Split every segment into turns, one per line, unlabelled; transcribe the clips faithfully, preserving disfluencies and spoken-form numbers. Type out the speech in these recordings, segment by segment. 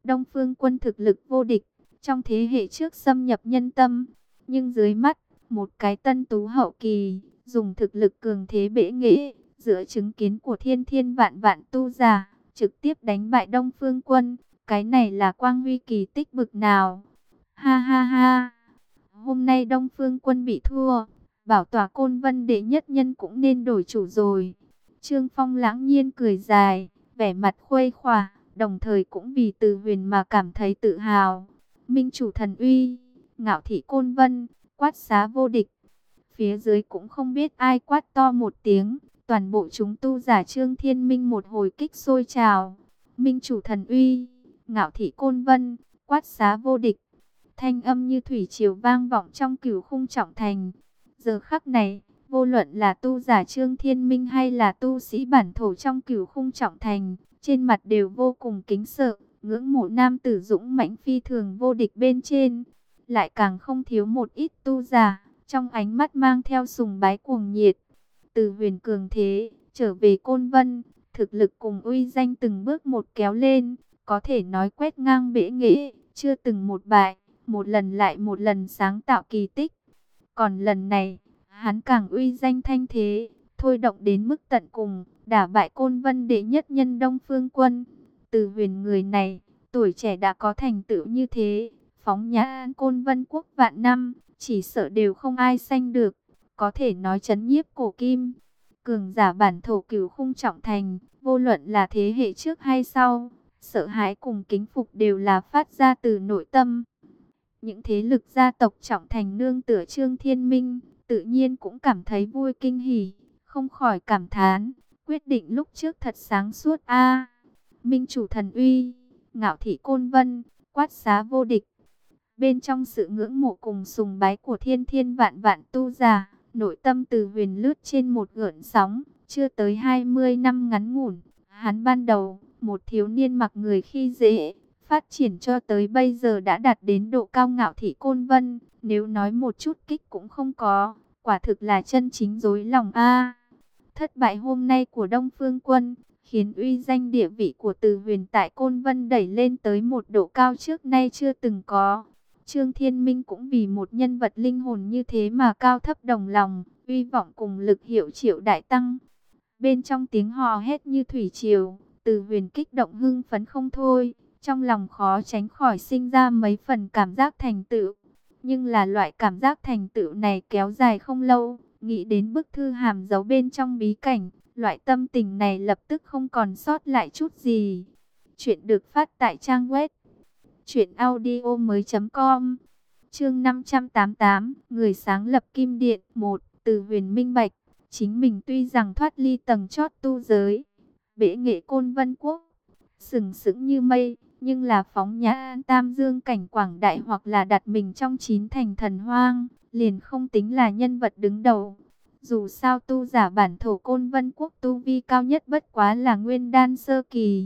Đông Phương Quân thực lực vô địch, trong thế hệ trước xâm nhập nhân tâm, nhưng dưới mắt, một cái tân tú hậu kỳ, dùng thực lực cường thế bẽ nghệ, giữa chứng kiến của thiên thiên vạn vạn tu giả, trực tiếp đánh bại Đông Phương Quân, cái này là quang huy kỳ tích bực nào. Ha ha ha, hôm nay Đông Phương Quân bị thua, bảo tòa Côn Vân đệ nhất nhân cũng nên đổi chủ rồi. Trương Phong lãng nhiên cười dài, vẻ mặt khuây khỏa, đồng thời cũng vì Từ Huyền mà cảm thấy tự hào. Minh chủ thần uy, ngạo thị Côn Vân, quát xá vô địch. Phía dưới cũng không biết ai quát to một tiếng, toàn bộ chúng tu giả Trương Thiên Minh một hồi kích sôi trào. Minh chủ thần uy, ngạo thị Côn Vân, quát xá vô địch. Thanh âm như thủy triều vang vọng trong cửu khung trọng thành. Giờ khắc này, vô luận là tu giả Trương Thiên Minh hay là tu sĩ bản thổ trong cửu khung trọng thành, trên mặt đều vô cùng kính sợ, ngưỡng mộ nam tử dũng mãnh phi thường vô địch bên trên. Lại càng không thiếu một ít tu giả, trong ánh mắt mang theo sùng bái cuồng nhiệt. Từ Huyền cường thế, trở về Côn Vân, thực lực cùng uy danh từng bước một kéo lên, có thể nói quét ngang bẽ nghệ, chưa từng một bại, một lần lại một lần sáng tạo kỳ tích. Còn lần này, hắn càng uy danh thanh thế, thôi động đến mức tận cùng, đả bại Côn Vân đệ nhất nhân Đông Phương Quân. Từ Huyền người này, tuổi trẻ đã có thành tựu như thế, phóng nhã Côn Vân quốc vạn năm, chỉ sợ đều không ai sánh được, có thể nói chấn nhiếp cổ kim. Cường giả bản thổ cửu khung trọng thành, vô luận là thế hệ trước hay sau, sợ hãi cùng kính phục đều là phát ra từ nội tâm. Những thế lực gia tộc trọng thành nương tựa Trương Thiên Minh, tự nhiên cũng cảm thấy vui kinh hỉ, không khỏi cảm thán, quyết định lúc trước thật sáng suốt a. Minh chủ thần uy, ngạo thị Côn Vân, quát xá vô địch. Bên trong sự ngưỡng mộ cùng sùng bái của thiên thiên vạn vạn tu giả, nội tâm Từ Huyền lướt trên một gợn sóng, chưa tới hai mươi năm ngắn ngủn, hắn ban đầu, một thiếu niên mặc người khi dễ, phát triển cho tới bây giờ đã đạt đến độ cao ngạo thị Côn Vân, nếu nói một chút kích cũng không có, quả thực là chân chính dối lòng a. Thất bại hôm nay của Đông Phương Quân, khiến uy danh địa vị của Từ Huyền tại Côn Vân đẩy lên tới một độ cao trước nay chưa từng có. Trương Thiên Minh cũng vì một nhân vật linh hồn như thế mà cao thấp đồng lòng, uy vọng cùng lực hiệu triệu đại tăng. Bên trong tiếng hò hét như thủy triều, Từ Huyền kích động hưng phấn không thôi, trong lòng khó tránh khỏi sinh ra mấy phần cảm giác thành tựu. Nhưng là loại cảm giác thành tựu này kéo dài không lâu, nghĩ đến bức thư hàm giấu bên trong bí cảnh, loại tâm tình này lập tức không còn sót lại chút gì. Chuyện được phát tại trang web truyện audio mới chấm com. Chương năm trăm tám mươi tám, người sáng lập Kim Điện. Một, Từ Huyền minh bạch, chính mình tuy rằng thoát ly tầng chót tu giới, bẽ nghệ Côn Vân quốc, sừng sững như mây, nhưng là phóng nhã Tam Dương cảnh quảng đại hoặc là đặt mình trong chín thành thần hoang, liền không tính là nhân vật đứng đầu. Dù sao tu giả bản thổ Côn Vân quốc tu vi cao nhất bất quá là nguyên đan sơ kỳ.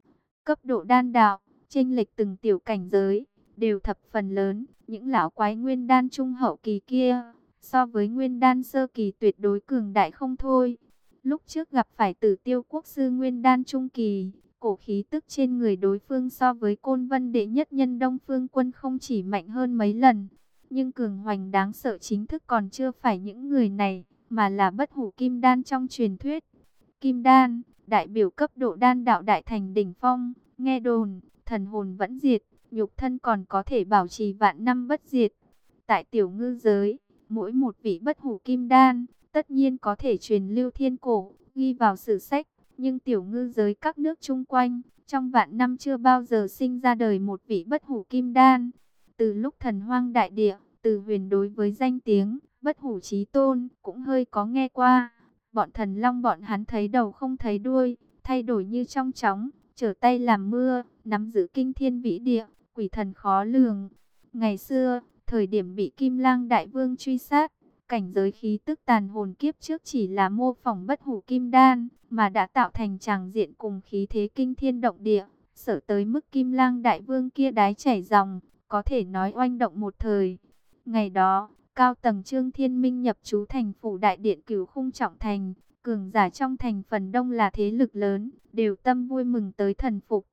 Cấp độ đan đạo, chênh lệch từng tiểu cảnh giới, đều thập phần lớn. Những lão quái nguyên đan trung hậu kỳ kia, so với nguyên đan sơ kỳ tuyệt đối cường đại không thôi. Lúc trước gặp phải Tử Tiêu quốc sư nguyên đan trung kỳ, cổ khí tức trên người đối phương so với Côn Vân đệ nhất nhân Đông Phương Quân không chỉ mạnh hơn mấy lần. Nhưng cường hoành đáng sợ chính thức còn chưa phải những người này, mà là bất hủ kim đan trong truyền thuyết. Kim đan, đại biểu cấp độ đan đạo đại thành đỉnh phong, nghe đồn, thần hồn vẫn diệt, nhục thân còn có thể bảo trì vạn năm bất diệt. Tại tiểu ngư giới, mỗi một vị bất hủ kim đan, tất nhiên có thể truyền lưu thiên cổ, ghi vào sử sách. Nhưng tiểu ngư giới các nước chung quanh, trong vạn năm chưa bao giờ sinh ra đời một vị bất hủ kim đan. Từ lúc thần hoang đại địa, Từ Huyền đối với danh tiếng bất hủ chí tôn cũng hơi có nghe qua. Bọn thần long bọn hắn thấy đầu không thấy đuôi, thay đổi như trong chóng, trở tay làm mưa, nắm giữ kinh thiên vĩ địa, quỷ thần khó lường. Ngày xưa, thời điểm bị Kim Lang đại vương truy sát, cảnh giới khí tức tàn hồn kiếp trước chỉ là mô phỏng bất hủ kim đan, mà đã tạo thành tràng diện cùng khí thế kinh thiên động địa, sợ tới mức Kim Lang đại vương kia đái chảy dòng, có thể nói oanh động một thời. Ngày đó, cao tầng Trương Thiên Minh nhập trú thành phủ đại điện Cửu Khung trọng thành, cường giả trong thành phần đông là thế lực lớn, đều tâm vui mừng tới thần phục.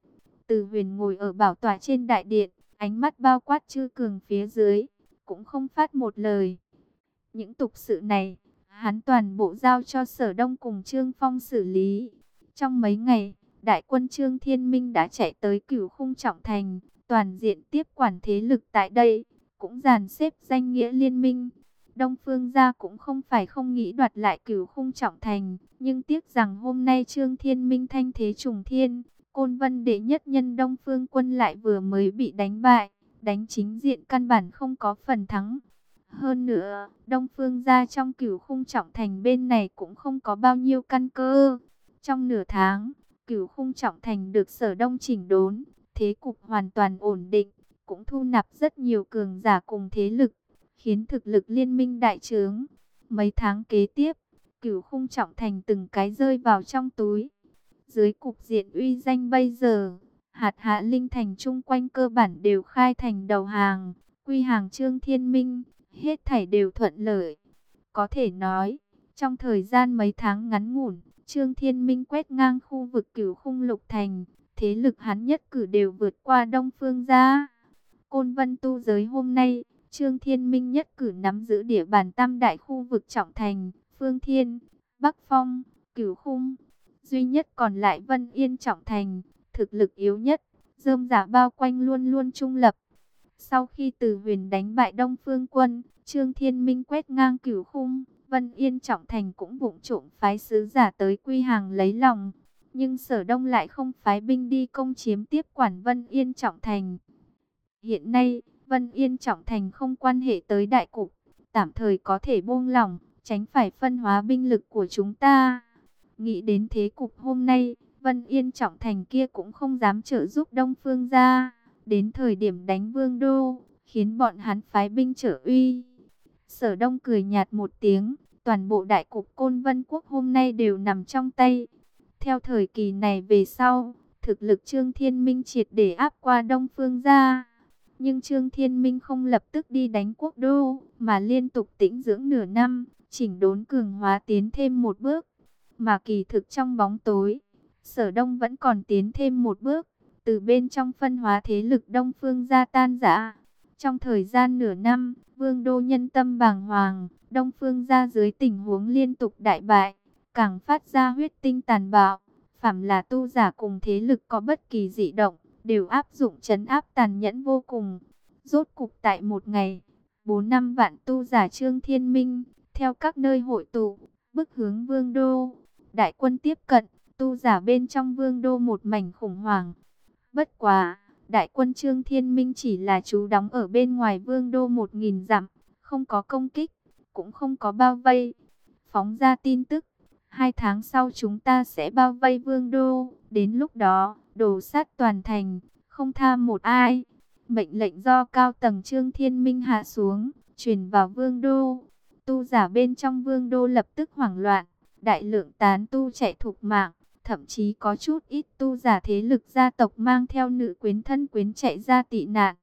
Từ Huyền ngồi ở bảo tọa trên đại điện, ánh mắt bao quát chư cường phía dưới, cũng không phát một lời. Những tục sự này, hắn toàn bộ giao cho Sở Đông cùng Trương Phong xử lý. Trong mấy ngày, đại quân Trương Thiên Minh đã chạy tới Cửu Khung Trọng Thành, toàn diện tiếp quản thế lực tại đây, cũng dàn xếp danh nghĩa liên minh. Đông Phương gia cũng không phải không nghĩ đoạt lại Cửu Khung Trọng Thành, nhưng tiếc rằng hôm nay Trương Thiên Minh thanh thế trùng thiên, Côn Vân đệ nhất nhân Đông Phương quân lại vừa mới bị đánh bại, đánh chính diện căn bản không có phần thắng. Hơn nữa, Đông Phương gia trong Cửu Khung Trọng Thành bên này cũng không có bao nhiêu căn cơ. Trong nửa tháng, Cửu Khung Trọng Thành được Sở Đông chỉnh đốn, thế cục hoàn toàn ổn định, cũng thu nạp rất nhiều cường giả cùng thế lực, khiến thực lực liên minh đại trướng. Mấy tháng kế tiếp, Cửu Khung Trọng Thành từng cái rơi vào trong túi. Dưới cục diện uy danh bây giờ, hạt hạ linh thành chung quanh cơ bản đều khai thành đầu hàng, quy hàng Trương Thiên Minh, hết thảy đều thuận lợi. Có thể nói, trong thời gian mấy tháng ngắn ngủn, Trương Thiên Minh quét ngang khu vực Cửu Khung Lục Thành, thế lực hắn nhất cử đều vượt qua Đông Phương gia. Côn Vân tu giới hôm nay, Trương Thiên Minh nhất cử nắm giữ địa bàn tam đại khu vực trọng thành, Phương Thiên, Bắc Phong, Cửu Khung. Duy nhất còn lại Vân Yên Trọng Thành, thực lực yếu nhất, rơm rả bao quanh luôn luôn trung lập. Sau khi Từ Huyền đánh bại Đông Phương quân, Trương Thiên Minh quét ngang Cửu Khung, Vân Yên Trọng Thành cũng vụng trộm phái sứ giả tới quy hàng lấy lòng. Nhưng Sở Đông lại không phái binh đi công chiếm tiếp quản Vân Yên Trọng Thành. Hiện nay, Vân Yên Trọng Thành không quan hệ tới đại cục, tạm thời có thể buông lỏng, tránh phải phân hóa binh lực của chúng ta. Nghĩ đến thế cục hôm nay, Vân Yên Trọng Thành kia cũng không dám trợ giúp Đông Phương gia. Đến thời điểm đánh Vương Đô, khiến bọn hắn phái binh trợ uy. Sở Đông cười nhạt một tiếng, toàn bộ đại cục Côn Vân Quốc hôm nay đều nằm trong tay. Theo thời kỳ này về sau, thực lực Trương Thiên Minh triệt để áp qua Đông Phương gia. Nhưng Trương Thiên Minh không lập tức đi đánh Quốc Đô, mà liên tục tĩnh dưỡng nửa năm, chỉnh đốn cường hóa tiến thêm một bước. Mà kỳ thực trong bóng tối, Sở Đông vẫn còn tiến thêm một bước, từ bên trong phân hóa thế lực Đông Phương gia tan rã. Trong thời gian nửa năm, Vương Đô nhân tâm bàng hoàng, Đông Phương gia dưới tình huống liên tục đại bại, càng phát ra huyết tinh tàn bạo. Phàm là tu giả cùng thế lực có bất kỳ dị động, đều áp dụng trấn áp tàn nhẫn vô cùng. Rốt cục tại một ngày, bốn năm vạn tu giả Trương Thiên Minh, theo các nơi hội tụ, bước hướng Vương Đô. Đại quân tiếp cận, tu giả bên trong Vương Đô một mảnh khủng hoảng. Bất quá, đại quân Trương Thiên Minh chỉ là trú đóng ở bên ngoài Vương Đô một nghìn dặm, không có công kích, cũng không có bao vây. Phóng ra tin tức, hai tháng sau chúng ta sẽ bao vây Vương Đô, đến lúc đó, đổ sát toàn thành, không tha một ai. Mệnh lệnh do cao tầng Trương Thiên Minh hạ xuống, truyền vào Vương Đô. Tu giả bên trong Vương Đô lập tức hoảng loạn, đại lượng tán tu chạy thục mạng. Thậm chí có chút ít tu giả thế lực gia tộc mang theo nữ quyến thân quyến chạy ra tị nạn.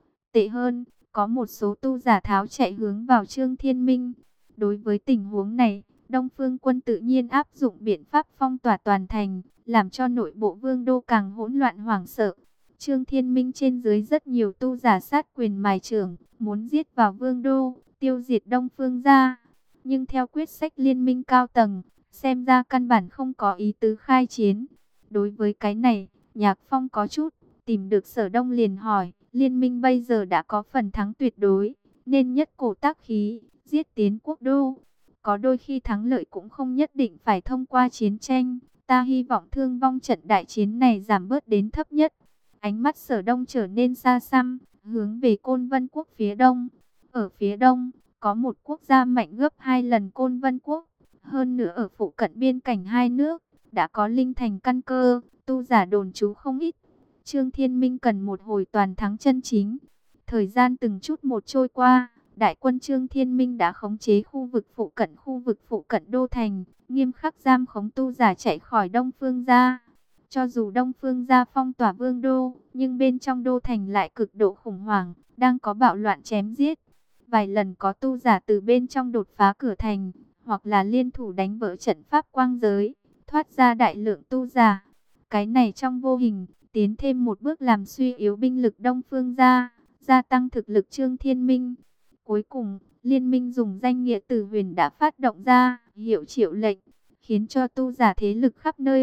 Tệ hơn, có một số tu giả tháo chạy hướng vào Trương Thiên Minh. Đối với tình huống này, Đông Phương quân tự nhiên áp dụng biện pháp phong tỏa toàn thành, làm cho nội bộ Vương Đô càng hỗn loạn hoảng sợ. Trương Thiên Minh trên dưới rất nhiều tu giả sát quyền mài trưởng, muốn giết vào Vương Đô, tiêu diệt Đông Phương gia. Nhưng theo quyết sách liên minh cao tầng, xem ra căn bản không có ý tứ khai chiến. Đối với cái này, Nhạc Phong có chút tìm được Sở Đông liền hỏi, liên minh bây giờ đã có phần thắng tuyệt đối, nên nhất cổ tác khí, giết tiến Quốc Đô. Có đôi khi thắng lợi cũng không nhất định phải thông qua chiến tranh. Ta hy vọng thương vong trận đại chiến này giảm bớt đến thấp nhất. Ánh mắt Sở Đông trở nên xa xăm, hướng về Côn Vân Quốc phía đông. Ở phía đông, có một quốc gia mạnh gấp hai lần Côn Vân Quốc. Hơn nữa ở phụ cận biên cảnh hai nước, đã có linh thành căn cơ, tu giả đồn trú không ít. Trương Thiên Minh cần một hồi toàn thắng chân chính. Thời gian từng chút một trôi qua, đại quân Trương Thiên Minh đã khống chế khu vực phụ cận khu vực phụ cận đô thành, nghiêm khắc giam khống tu giả chạy khỏi Đông Phương gia. Cho dù Đông Phương gia phong tỏa Vương Đô, nhưng bên trong đô thành lại cực độ khủng hoảng, đang có bạo loạn chém giết. Vài lần có tu giả từ bên trong đột phá cửa thành, hoặc là liên thủ đánh vỡ trận pháp quang giới, thoát ra đại lượng tu giả. Cái này trong vô hình, tiến thêm một bước làm suy yếu binh lực Đông Phương gia, gia tăng thực lực Trương Thiên Minh. Cuối cùng, liên minh dùng danh nghĩa Tử Huyền đã phát động ra hiệu triệu lệnh, khiến cho tu giả thế lực khắp nơi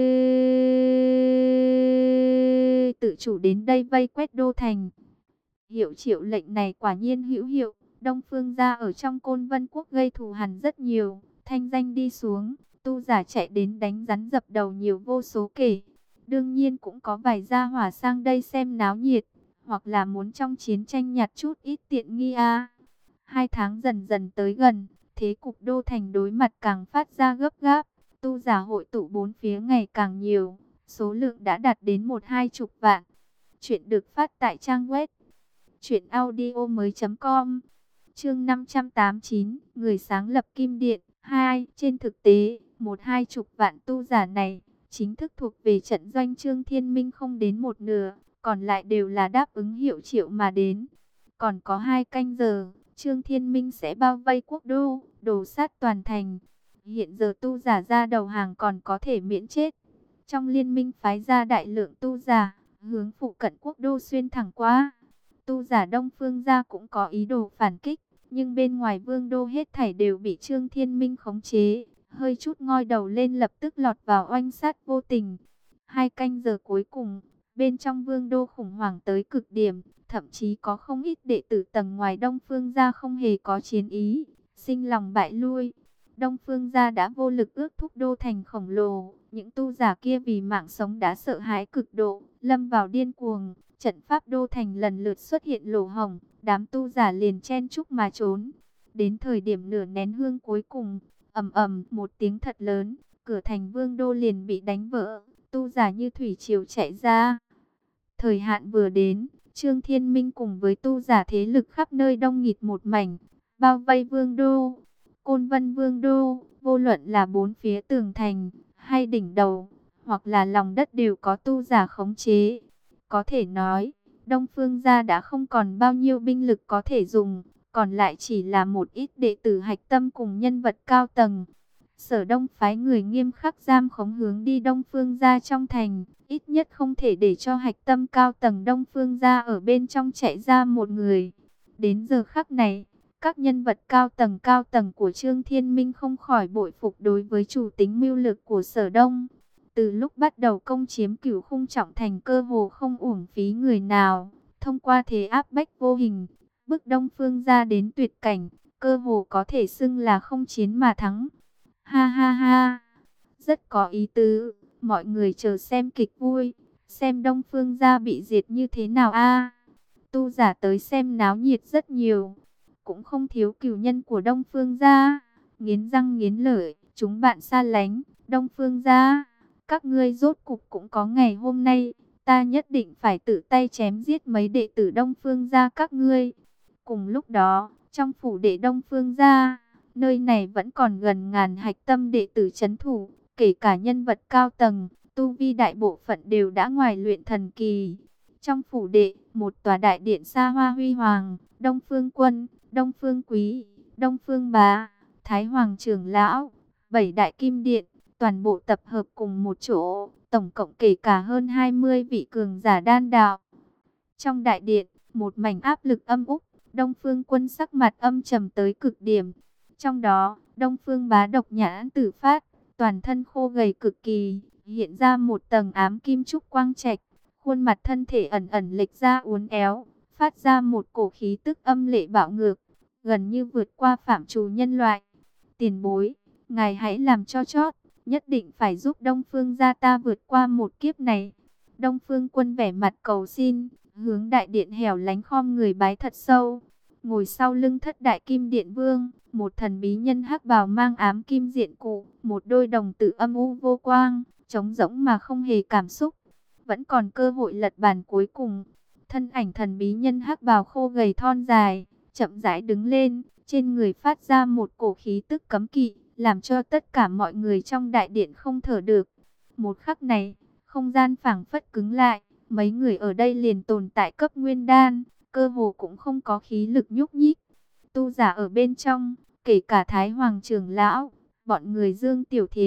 tự chủ đến đây vây quét đô thành. Hiệu triệu lệnh này quả nhiên hữu hiệu, Đông Phương gia ở trong Côn Vân Quốc gây thù hằn rất nhiều, thanh danh đi xuống, tu giả chạy đến đánh rắn dập đầu nhiều vô số kể. Đương nhiên cũng có vài gia hỏa sang đây xem náo nhiệt, hoặc là muốn trong chiến tranh nhặt chút ít tiện nghi a. Hai tháng dần dần tới gần, thế cục đô thành đối mặt càng phát ra gấp gáp, tu giả hội tụ bốn phía ngày càng nhiều, số lượng đã đạt đến một hai chục vạn. Chuyện được phát tại trang web truyện audio mới chấm com. Chương năm trăm tám mươi chín, người sáng lập Kim Điện hai. Trên thực tế, một hai chục vạn tu giả này chính thức thuộc về trận doanh Trương Thiên Minh không đến một nửa, còn lại đều là đáp ứng hiệu triệu mà đến. Còn có hai canh giờ, Trương Thiên Minh sẽ bao vây quốc đô, đổ sát toàn thành. Hiện giờ tu giả ra đầu hàng còn có thể miễn chết. Trong liên minh phái ra đại lượng tu giả, hướng phụ cận quốc đô xuyên thẳng qua. Tu giả Đông Phương gia cũng có ý đồ phản kích, nhưng bên ngoài vương đô hết thảy đều bị Trương Thiên Minh khống chế. Hơi chút ngoi đầu lên lập tức lọt vào oanh sát vô tình. Hai canh giờ cuối cùng, bên trong vương đô khủng hoảng tới cực điểm, thậm chí có không ít đệ tử tầng ngoài Đông Phương gia không hề có chiến ý, sinh lòng bại lui. Đông Phương gia đã vô lực ước thúc đô thành khổng lồ, những tu giả kia vì mạng sống đã sợ hãi cực độ, lâm vào điên cuồng. Trận pháp đô thành lần lượt xuất hiện lỗ hổng, đám tu giả liền chen chúc mà trốn. Đến thời điểm nửa nén hương cuối cùng, ầm ầm một tiếng thật lớn, cửa thành vương đô liền bị đánh vỡ, tu giả như thủy triều chạy ra. Thời hạn vừa đến, Trương Thiên Minh cùng với tu giả thế lực khắp nơi đông nghịt một mảnh, bao vây vương đô. Côn Vân vương đô, vô luận là bốn phía tường thành, hay đỉnh đầu, hoặc là lòng đất đều có tu giả khống chế. Có thể nói, Đông Phương gia đã không còn bao nhiêu binh lực có thể dùng, còn lại chỉ là một ít đệ tử hạch tâm cùng nhân vật cao tầng. Sở Đông phái người nghiêm khắc giam khống hướng đi Đông Phương gia trong thành, ít nhất không thể để cho hạch tâm cao tầng Đông Phương gia ở bên trong chạy ra một người. Đến giờ khắc này, các nhân vật cao tầng cao tầng của Trương Thiên Minh không khỏi bội phục đối với chủ tính mưu lược của Sở Đông. Từ lúc bắt đầu công chiếm Cửu Khung trọng thành cơ hồ không uổng phí người nào, thông qua thế áp bách vô hình, bức Đông Phương gia đến tuyệt cảnh, cơ hồ có thể xưng là không chiến mà thắng. Ha ha ha, rất có ý tứ, mọi người chờ xem kịch vui, xem Đông Phương gia bị diệt như thế nào a. Tu giả tới xem náo nhiệt rất nhiều, cũng không thiếu cửu nhân của Đông Phương gia, nghiến răng nghiến lợi, chúng bạn xa lánh, Đông Phương gia, các ngươi rốt cục cũng có ngày hôm nay, ta nhất định phải tự tay chém giết mấy đệ tử Đông Phương gia các ngươi. Cùng lúc đó, trong phủ đệ Đông Phương gia, nơi này vẫn còn gần ngàn hạch tâm đệ tử trấn thủ, kể cả nhân vật cao tầng, tu vi đại bộ phận đều đã ngoài luyện thần kỳ. Trong phủ đệ, một tòa đại điện xa hoa huy hoàng, Đông Phương Quân, Đông Phương Quý, Đông Phương Bá, Thái Hoàng trưởng lão, bảy đại kim điện, toàn bộ tập hợp cùng một chỗ, tổng cộng kể cả hơn hai mươi vị cường giả đan đạo. Trong đại điện, một mảnh áp lực âm úc, Đông Phương Quân sắc mặt âm trầm tới cực điểm. Trong đó, Đông Phương Bá độc nhãn tử phát, toàn thân khô gầy cực kỳ, hiện ra một tầng ám kim trúc quang trạch, khuôn mặt thân thể ẩn ẩn lệch ra uốn éo, phát ra một cổ khí tức âm lệ bạo ngược, gần như vượt qua phạm trù nhân loại. Tiền bối, ngài hãy làm cho chót, nhất định phải giúp Đông Phương gia ta vượt qua một kiếp này. Đông Phương Quân vẻ mặt cầu xin, hướng đại điện hẻo lánh khom người bái thật sâu. Ngồi sau lưng thất đại kim điện vương, một thần bí nhân hắc bào mang ám kim diện cụ, một đôi đồng tử âm u vô quang, trống rỗng mà không hề cảm xúc. Vẫn còn cơ hội lật bàn cuối cùng. Thân ảnh thần bí nhân hắc bào khô gầy thon dài, chậm rãi đứng lên, trên người phát ra một cổ khí tức cấm kỵ, làm cho tất cả mọi người trong đại điện không thở được. Một khắc này, không gian phảng phất cứng lại, mấy người ở đây liền tồn tại cấp nguyên đan, cơ hồ cũng không có khí lực nhúc nhích. Tu giả ở bên trong, kể cả Thái Hoàng trưởng lão, bọn người Dương Tiểu Thiến,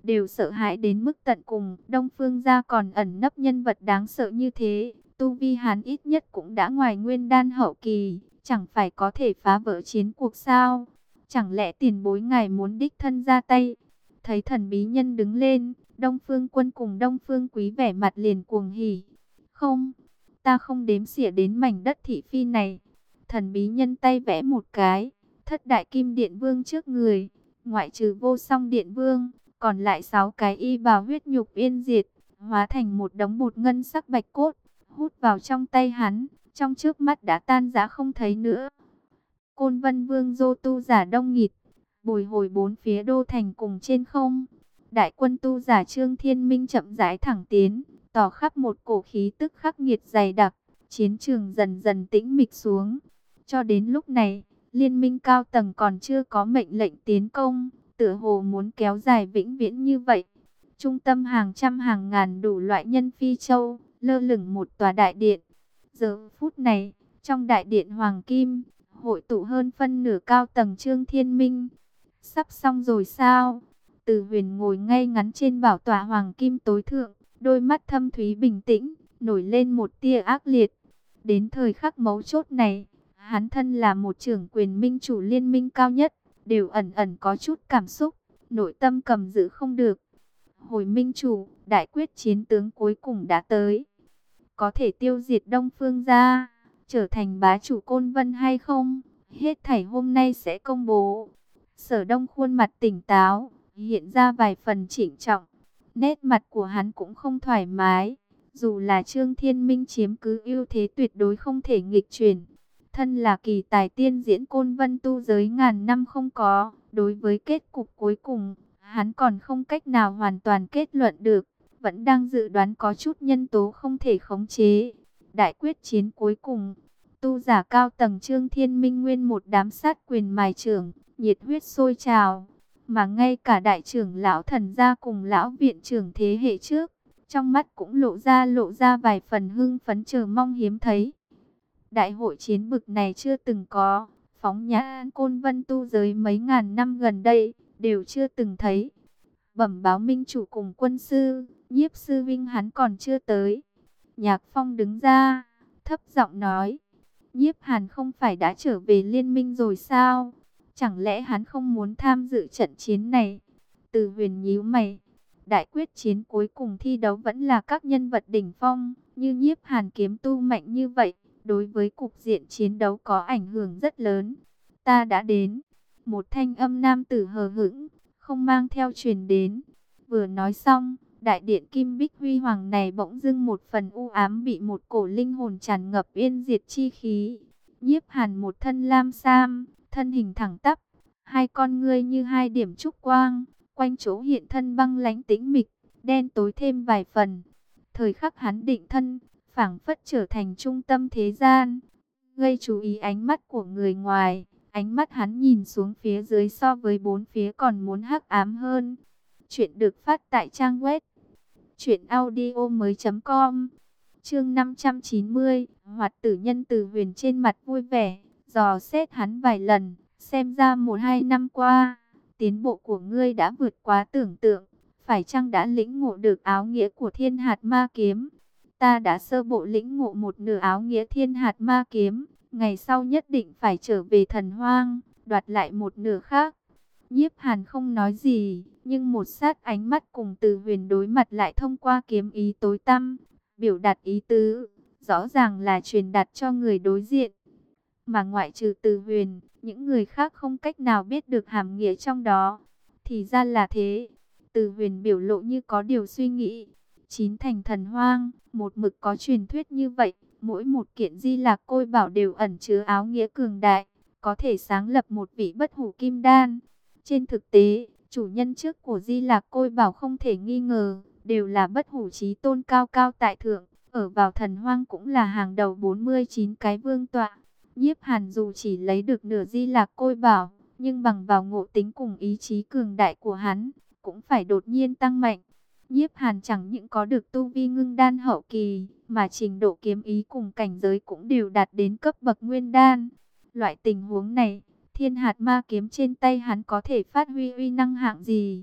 đều sợ hãi đến mức tận cùng. Đông Phương gia còn ẩn nấp nhân vật đáng sợ như thế, tu vi hắn ít nhất cũng đã ngoài nguyên đan hậu kỳ, chẳng phải có thể phá vỡ chiến cuộc sao? Chẳng lẽ tiền bối ngài muốn đích thân ra tay? Thấy thần bí nhân đứng lên, Đông Phương Quân cùng Đông Phương Quý vẻ mặt liền cuồng hỉ. Không, ta không đếm xỉa đến mảnh đất thị phi này. Thần bí nhân tay vẽ một cái, thất đại kim điện vương trước người, ngoại trừ vô song điện vương, còn lại sáu cái y bào huyết nhục yên diệt, hóa thành một đống bột ngân sắc bạch cốt, hút vào trong tay hắn, trong trước mắt đã tan rã không thấy nữa. Côn Vân Vương Dô tu giả đông nghịt, bồi hồi bốn phía đô thành cùng trên không. Đại quân tu giả Trương Thiên Minh chậm rãi thẳng tiến, tỏ khắp một cổ khí tức khắc nghiệt dày đặc, chiến trường dần dần tĩnh mịch xuống. Cho đến lúc này, liên minh cao tầng còn chưa có mệnh lệnh tiến công, tựa hồ muốn kéo dài vĩnh viễn như vậy. Trung tâm hàng trăm hàng ngàn đủ loại nhân phi châu, lơ lửng một tòa đại điện. Giờ phút này, trong đại điện Hoàng Kim, hội tụ hơn phân nửa cao tầng Trương Thiên Minh. Sắp xong rồi sao? Từ Huyền ngồi ngay ngắn trên bảo tọa Hoàng Kim tối thượng, đôi mắt thâm thúy bình tĩnh, nổi lên một tia ác liệt. Đến thời khắc mấu chốt này, hắn thân là một trưởng quyền minh chủ liên minh cao nhất, đều ẩn ẩn có chút cảm xúc, nội tâm cầm giữ không được. Hồi minh chủ, đại quyết chiến tướng cuối cùng đã tới. Có thể tiêu diệt Đông Phương gia, trở thành bá chủ Côn Vân hay không? Hết thảy hôm nay sẽ công bố. Sở Đông khuôn mặt tỉnh táo, hiện ra vài phần trịnh trọng. Nét mặt của hắn cũng không thoải mái. Dù là Trương Thiên Minh chiếm cứ ưu thế tuyệt đối không thể nghịch chuyển. Thân là kỳ tài tiên diễn Côn Vân tu giới ngàn năm không có. Đối với kết cục cuối cùng, hắn còn không cách nào hoàn toàn kết luận được. Vẫn đang dự đoán có chút nhân tố không thể khống chế. Đại quyết chiến cuối cùng, tu giả cao tầng Trương Thiên Minh nguyên một đám sát quyền mài trưởng, nhiệt huyết sôi trào. Mà ngay cả đại trưởng lão thần gia cùng lão viện trưởng thế hệ trước, trong mắt cũng lộ ra lộ ra vài phần hưng phấn chờ mong hiếm thấy. Đại hội chiến bực này chưa từng có, phóng nhãn Côn Vân tu giới mấy ngàn năm gần đây, đều chưa từng thấy. Bẩm báo minh chủ cùng quân sư, nhiếp sư vinh hắn còn chưa tới. Nhạc Phong đứng ra, thấp giọng nói, Nhiếp Hàn không phải đã trở về liên minh rồi sao? Chẳng lẽ hắn không muốn tham dự trận chiến này? Từ Huyền nhíu mày. Đại quyết chiến cuối cùng thi đấu vẫn là các nhân vật đỉnh phong, như Nhiếp Hàn kiếm tu mạnh như vậy, đối với cục diện chiến đấu có ảnh hưởng rất lớn. Ta đã đến. Một thanh âm nam tử hờ hững, không mang theo truyền đến. Vừa nói xong, đại điện kim bích huy hoàng này bỗng dưng một phần u ám bị một cổ linh hồn tràn ngập yên diệt chi khí. Nhiếp Hàn một thân lam sam, thân hình thẳng tắp, hai con ngươi như hai điểm trúc quang, quanh chỗ hiện thân băng lãnh tĩnh mịch, đen tối thêm vài phần. Thời khắc hắn định thân, phảng phất trở thành trung tâm thế gian, gây chú ý ánh mắt của người ngoài. Ánh mắt hắn nhìn xuống phía dưới so với bốn phía còn muốn hắc ám hơn. Chuyện được phát tại trang web truyện audio mới chấm com. Chương năm trăm chín mươi, Hoạt tử nhân Từ Huyền trên mặt vui vẻ, dò xét hắn vài lần, xem ra một hai năm qua, tiến bộ của ngươi đã vượt quá tưởng tượng, phải chăng đã lĩnh ngộ được áo nghĩa của Thiên Hạt Ma Kiếm? Ta đã sơ bộ lĩnh ngộ một nửa áo nghĩa Thiên Hạt Ma Kiếm, ngày sau nhất định phải trở về Thần Hoang, đoạt lại một nửa khác. Nhiếp Hàn không nói gì, nhưng một sát ánh mắt cùng Từ Huyền đối mặt lại thông qua kiếm ý tối tăm, biểu đạt ý tứ, rõ ràng là truyền đạt cho người đối diện. Mà ngoại trừ Từ Huyền, những người khác không cách nào biết được hàm nghĩa trong đó. Thì ra là thế. Từ Huyền biểu lộ như có điều suy nghĩ. Chín thành thần hoang, một mực có truyền thuyết như vậy, mỗi một kiện di lạc côi bảo đều ẩn chứa áo nghĩa cường đại, có thể sáng lập một vị bất hủ kim đan. Trên thực tế, chủ nhân trước của di lạc côi bảo không thể nghi ngờ, đều là bất hủ chí tôn cao cao tại thượng, ở vào thần hoang cũng là hàng đầu bốn mươi chín cái vương tọa. Nhiếp Hàn dù chỉ lấy được nửa di lạc côi bảo, nhưng bằng vào ngộ tính cùng ý chí cường đại của hắn, cũng phải đột nhiên tăng mạnh. Nhiếp Hàn chẳng những có được tu vi ngưng đan hậu kỳ, mà trình độ kiếm ý cùng cảnh giới cũng đều đạt đến cấp bậc nguyên đan. Loại tình huống này, Thiên Hạt Ma Kiếm trên tay hắn có thể phát huy uy năng hạng gì?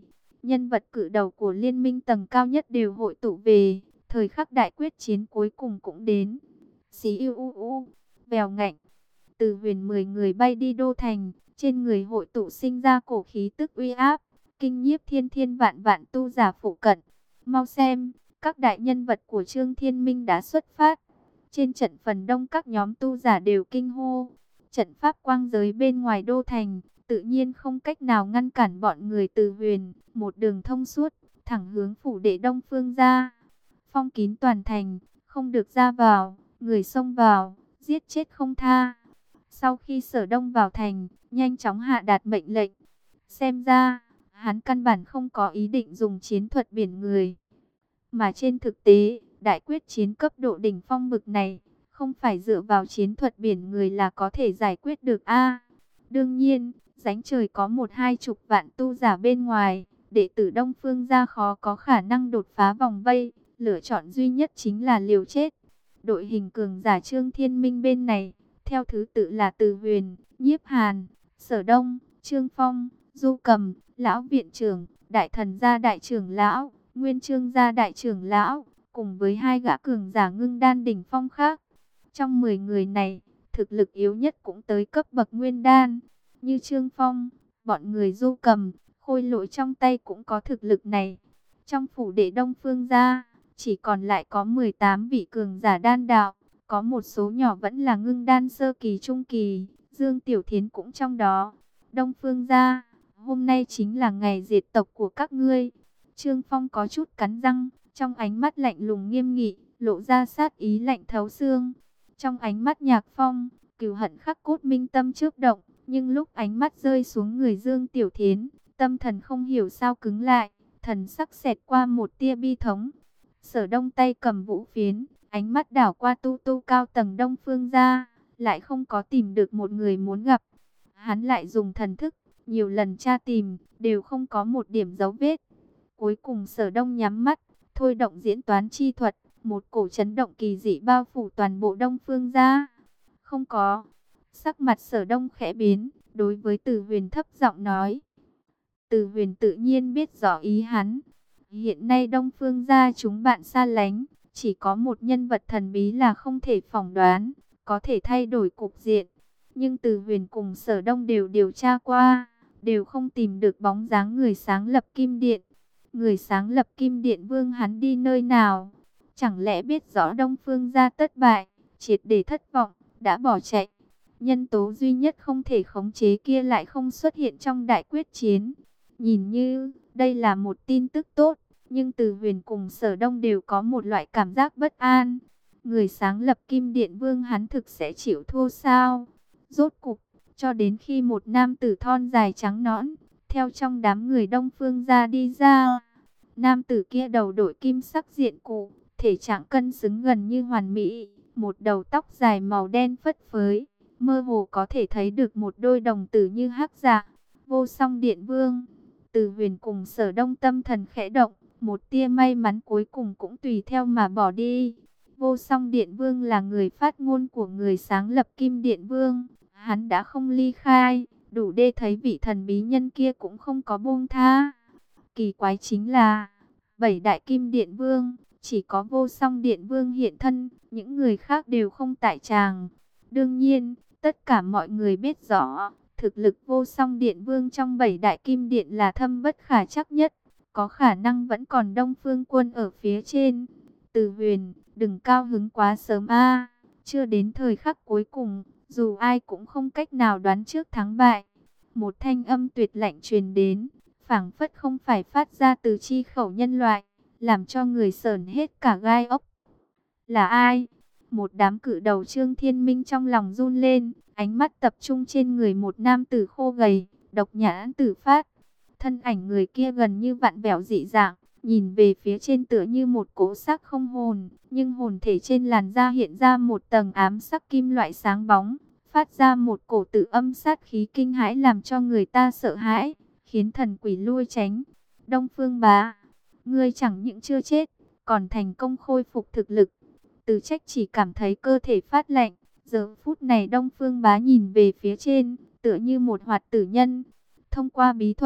nhân vật cự đầu của liên minh tầng cao nhất đều hội tụ về. Thời khắc đại quyết chiến cuối cùng cũng đến. Xí u u u, vèo ngạnh. Từ Huyền mười người bay đi đô thành, trên người hội tụ sinh ra cổ khí tức uy áp, kinh nhiếp thiên thiên vạn vạn tu giả phụ cận. Mau xem, các đại nhân vật của Trương Thiên Minh đã xuất phát. Trên trận phần đông các nhóm tu giả đều kinh hô. Trận pháp quang giới bên ngoài đô thành, tự nhiên không cách nào ngăn cản bọn người Từ Huyền, một đường thông suốt, thẳng hướng phủ đệ Đông Phương ra. Phong kín toàn thành, không được ra vào, người xông vào, giết chết không tha. Sau khi Sở Đông vào thành, nhanh chóng hạ đạt mệnh lệnh. Xem ra, hắn căn bản không có ý định dùng chiến thuật biển người. Mà trên thực tế, đại quyết chiến cấp độ đỉnh phong bực này, không phải dựa vào chiến thuật biển người là có thể giải quyết được a. Đương nhiên, ránh trời có một hai chục vạn tu giả bên ngoài, đệ tử Đông Phương gia khó có khả năng đột phá vòng vây, lựa chọn duy nhất chính là liều chết. Đội hình cường giả Trương Thiên Minh bên này, theo thứ tự là Từ Huyền, Nhiếp Hàn, Sở Đông, Trương Phong, Du Cầm, Lão Viện Trưởng, Đại Thần gia Đại Trưởng Lão, Nguyên Trương gia Đại Trưởng Lão, cùng với hai gã cường giả ngưng đan đỉnh phong khác. Trong mười người này, thực lực yếu nhất cũng tới cấp bậc nguyên đan, như Trương Phong, bọn người Du Cầm, Khôi Lỗi trong tay cũng có thực lực này. Trong phủ đệ Đông Phương gia, chỉ còn lại có mười tám vị cường giả đan đạo, có một số nhỏ vẫn là ngưng đan sơ kỳ trung kỳ, Dương Tiểu Thiến cũng trong đó. Đông Phương gia, hôm nay chính là ngày diệt tộc của các ngươi. Trương Phong có chút cắn răng, trong ánh mắt lạnh lùng nghiêm nghị, lộ ra sát ý lạnh thấu xương. Trong ánh mắt Nhạc Phong, cừu hận khắc cốt minh tâm chớp động, nhưng lúc ánh mắt rơi xuống người Dương Tiểu Thiến, tâm thần không hiểu sao cứng lại, thần sắc xẹt qua một tia bi thống. Sở Đông tay cầm vũ phiến, ánh mắt đảo qua tu tu cao tầng Đông Phương gia, lại không có tìm được một người muốn gặp. Hắn lại dùng thần thức, nhiều lần tra tìm, đều không có một điểm dấu vết. Cuối cùng Sở Đông nhắm mắt, thôi động diễn toán chi thuật, một cổ chấn động kỳ dị bao phủ toàn bộ Đông Phương gia. Không có. Sắc mặt Sở Đông khẽ biến, đối với Từ Huyền thấp giọng nói. Từ Huyền tự nhiên biết rõ ý hắn. Hiện nay Đông Phương gia chúng bạn xa lánh, chỉ có một nhân vật thần bí là không thể phỏng đoán, có thể thay đổi cục diện. Nhưng Từ Huyền cùng Sở Đông đều điều tra qua, đều không tìm được bóng dáng người sáng lập Kim Điện. Người sáng lập Kim Điện Vương hắn đi nơi nào? Chẳng lẽ biết rõ Đông Phương gia thất bại, triệt để thất vọng, đã bỏ chạy? Nhân tố duy nhất không thể khống chế kia lại không xuất hiện trong đại quyết chiến. Nhìn như đây là một tin tức tốt, nhưng Từ Huyền cùng Sở Đông đều có một loại cảm giác bất an. Người sáng lập Kim Điện Vương hắn thực sẽ chịu thua sao? Rốt cục, cho đến khi một nam tử thon dài trắng nõn, theo trong đám người Đông Phương gia đi ra. Nam tử kia đầu đội kim sắc diện cụ, thể trạng cân xứng gần như hoàn mỹ, một đầu tóc dài màu đen phất phới, mơ hồ có thể thấy được một đôi đồng tử như hắc dạ. Vô Song Điện Vương. Từ Huyền cùng Sở Đông tâm thần khẽ động, một tia may mắn cuối cùng cũng tùy theo mà bỏ đi. Vô Song Điện Vương là người phát ngôn của người sáng lập Kim Điện Vương, hắn đã không ly khai, đủ để thấy vị thần bí nhân kia cũng không có buông tha. Kỳ quái chính là, bảy đại Kim Điện Vương, chỉ có Vô Song Điện Vương hiện thân, những người khác đều không tại tràng. Đương nhiên, tất cả mọi người biết rõ, thực lực Vô Song Điện Vương trong bảy đại Kim Điện là thâm bất khả trắc nhất, có khả năng vẫn còn Đông Phương Quân ở phía trên. Từ Huyền, đừng cao hứng quá sớm a, chưa đến thời khắc cuối cùng, dù ai cũng không cách nào đoán trước thắng bại. Một thanh âm tuyệt lạnh truyền đến, phảng phất không phải phát ra từ chi khẩu nhân loại, làm cho người sởn hết cả gai ốc. Là ai? Một đám cự đầu Trương Thiên Minh trong lòng run lên, ánh mắt tập trung trên người một nam tử khô gầy, độc nhãn tử phát. Thân ảnh người kia gần như vặn vẹo dị dạng, nhìn về phía trên tựa như một cỗ xác không hồn, nhưng hồn thể trên làn da hiện ra một tầng ám sắc kim loại sáng bóng, phát ra một cổ tự âm sát khí kinh hãi làm cho người ta sợ hãi, khiến thần quỷ lui tránh. Đông Phương Bá, ngươi chẳng những chưa chết, còn thành công khôi phục thực lực. Từ Trách chỉ cảm thấy cơ thể phát lạnh, giờ phút này Đông Phương Bá nhìn về phía trên, tựa như một hoạt tử nhân. Thông qua bí thuật,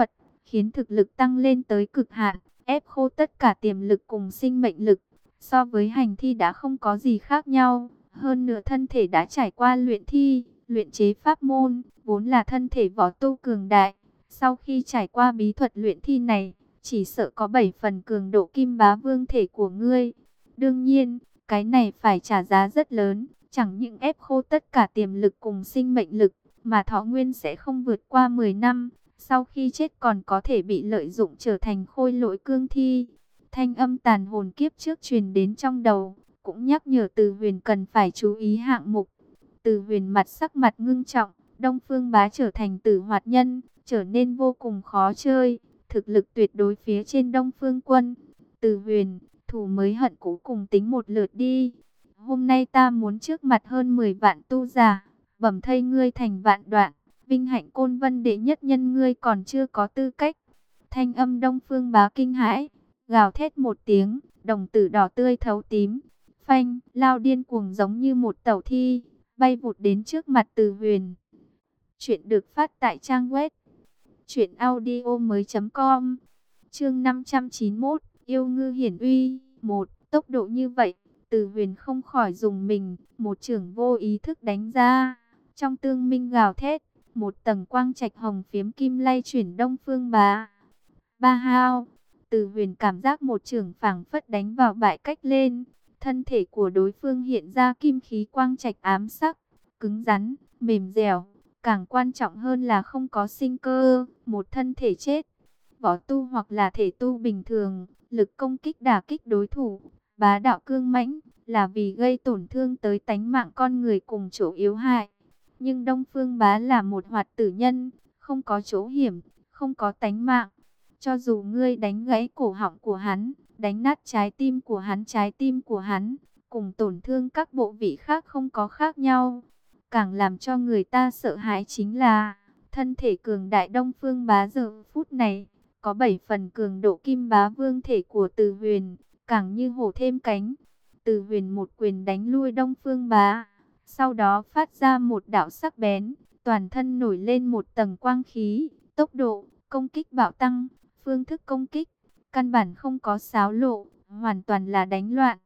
khiến thực lực tăng lên tới cực hạn, ép khô tất cả tiềm lực cùng sinh mệnh lực. So với hành thi đã không có gì khác nhau, hơn nữa thân thể đã trải qua luyện thi, luyện chế pháp môn, vốn là thân thể võ tu cường đại. Sau khi trải qua bí thuật luyện thi này, chỉ sợ có bảy phần cường độ kim bá vương thể của ngươi. Đương nhiên, cái này phải trả giá rất lớn, chẳng những ép khô tất cả tiềm lực cùng sinh mệnh lực, mà thọ nguyên sẽ không vượt qua mười năm. Sau khi chết còn có thể bị lợi dụng trở thành khôi lỗi cương thi. Thanh âm tàn hồn kiếp trước truyền đến trong đầu, cũng nhắc nhở Từ Huyền cần phải chú ý hạng mục. Từ Huyền mặt sắc mặt ngưng trọng, Đông Phương Bá trở thành tử hoạt nhân, trở nên vô cùng khó chơi, thực lực tuyệt đối phía trên Đông Phương Quân. Từ Huyền, thủ mới hận cũ cùng tính một lượt đi. Hôm nay ta muốn trước mặt hơn mười vạn tu giả, bầm thây ngươi thành vạn đoạn, vinh hạnh Côn Vân đệ nhất nhân ngươi còn chưa có tư cách. Thanh âm Đông Phương Bá kinh hãi, gào thét một tiếng, đồng tử đỏ tươi thấu tím, phanh, lao điên cuồng giống như một tẩu thi, bay vụt đến trước mặt Từ Huyền. Chuyện được phát tại trang web truyện audio mới.com. Chương năm trăm chín mươi mốt, yêu ngư hiển uy. Một, tốc độ như vậy, Từ Huyền không khỏi dùng mình, một chưởng vô ý thức đánh ra. Trong tương minh gào thét, một tầng quang trạch hồng phiếm kim lay chuyển Đông Phương Bá. Ba hao, Từ Huyền cảm giác một chưởng phảng phất đánh vào bại cách lên, thân thể của đối phương hiện ra kim khí quang trạch ám sắc, cứng rắn, mềm dẻo, càng quan trọng hơn là không có sinh cơ, một thân thể chết. Võ tu hoặc là thể tu bình thường, lực công kích đả kích đối thủ, bá đạo cương mãnh, là vì gây tổn thương tới tánh mạng con người cùng chỗ yếu hại. Nhưng Đông Phương Bá là một hoạt tử nhân, không có chỗ hiểm, không có tánh mạng. Cho dù ngươi đánh gãy cổ họng của hắn, đánh nát trái tim của hắn, trái tim của hắn, cùng tổn thương các bộ vị khác không có khác nhau. Càng làm cho người ta sợ hãi chính là, thân thể cường đại Đông Phương Bá giờ phút này, có bảy phần cường độ kim bá vương thể của Từ Huyền, càng như hổ thêm cánh. Từ Huyền một quyền đánh lui Đông Phương Bá, sau đó phát ra một đạo sắc bén, toàn thân nổi lên một tầng quang khí, tốc độ, công kích bạo tăng, phương thức công kích, căn bản không có xáo lộ, hoàn toàn là đánh loạn.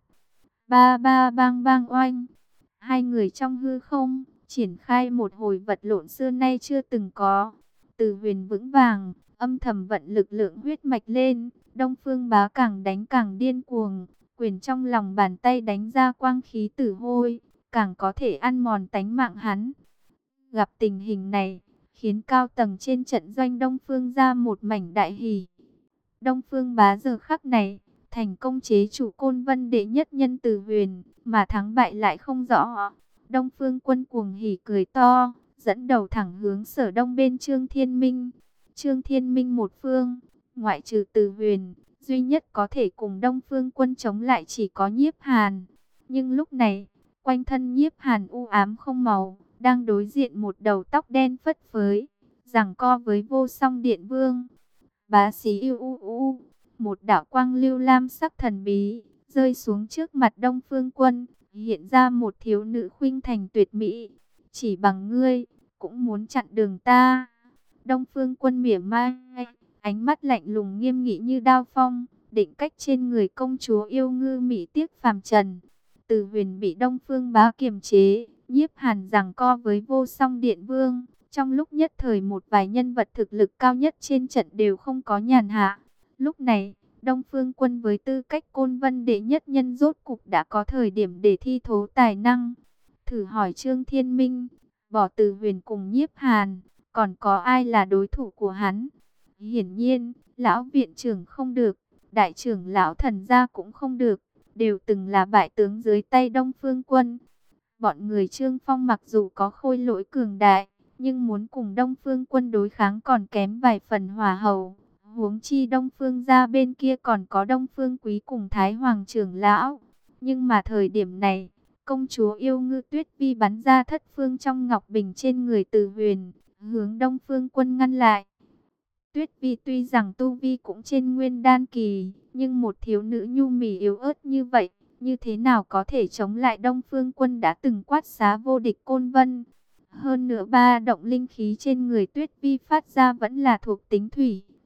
Ba ba bang bang oanh, hai người trong hư không, triển khai một hồi vật lộn xưa nay chưa từng có. Từ Huyền vững vàng, âm thầm vận lực lượng huyết mạch lên, Đông Phương Bá càng đánh càng điên cuồng, quyền trong lòng bàn tay đánh ra quang khí tử hôi, càng có thể ăn mòn tánh mạng hắn. Gặp tình hình này, khiến cao tầng trên trận doanh Đông Phương ra một mảnh đại hỉ. Đông Phương Bá giờ khắc này, thành công chế chủ Côn Vân đệ nhất nhân Từ Huyền, mà thắng bại lại không rõ. Đông Phương Quân cuồng hỉ cười to, dẫn đầu thẳng hướng Sở Đông bên Trương Thiên Minh. Trương Thiên Minh một phương, ngoại trừ Từ Huyền, duy nhất có thể cùng Đông Phương Quân chống lại chỉ có Nhiếp Hàn. Nhưng lúc này, quanh thân Nhiếp Hàn u ám không màu, đang đối diện một đầu tóc đen phất phới, giằng co với Vô Song Điện Vương. Bá xí u u u, một đạo quang lưu lam sắc thần bí, rơi xuống trước mặt Đông Phương Quân, hiện ra một thiếu nữ khuynh thành tuyệt mỹ. Chỉ bằng ngươi, cũng muốn chặn đường ta. Đông Phương Quân mỉa mai, ánh mắt lạnh lùng nghiêm nghị như đao phong, định cách trên người công chúa yêu ngư mỹ tiếc phàm trần. Từ Huyền bị Đông Phương Bá kiềm chế, Nhiếp Hàn giằng co với Vô Song Điện Vương. Trong lúc nhất thời một vài nhân vật thực lực cao nhất trên trận đều không có nhàn hạ. Lúc này, Đông Phương Quân với tư cách Côn Vân đệ nhất nhân rốt cục đã có thời điểm để thi thố tài năng. Thử hỏi Trương Thiên Minh, bỏ Từ Huyền cùng Nhiếp Hàn, còn có ai là đối thủ của hắn? Hiển nhiên, lão viện trưởng không được, đại trưởng lão thần gia cũng không được, đều từng là bại tướng dưới tay Đông Phương Quân. Bọn người Trương Phong mặc dù có khôi lỗi cường đại, nhưng muốn cùng Đông Phương Quân đối kháng còn kém vài phần hỏa hầu. Huống chi Đông Phương gia bên kia còn có Đông Phương Quý cùng Thái Hoàng trưởng lão. Nhưng mà thời điểm này, công chúa yêu ngư Tuyết Vi bắn ra thất phương trong ngọc bình trên người Từ Huyền, hướng Đông Phương Quân ngăn lại. Tuyết Vi tuy rằng tu vi cũng trên nguyên đan kỳ, nhưng một thiếu nữ nhu mì yếu ớt như vậy, như thế nào có thể chống lại Đông Phương Quân đã từng quát xá vô địch Côn Vân. Hơn nữa ba động linh khí trên người Tuyết Vi phát ra vẫn là thuộc tính thủy,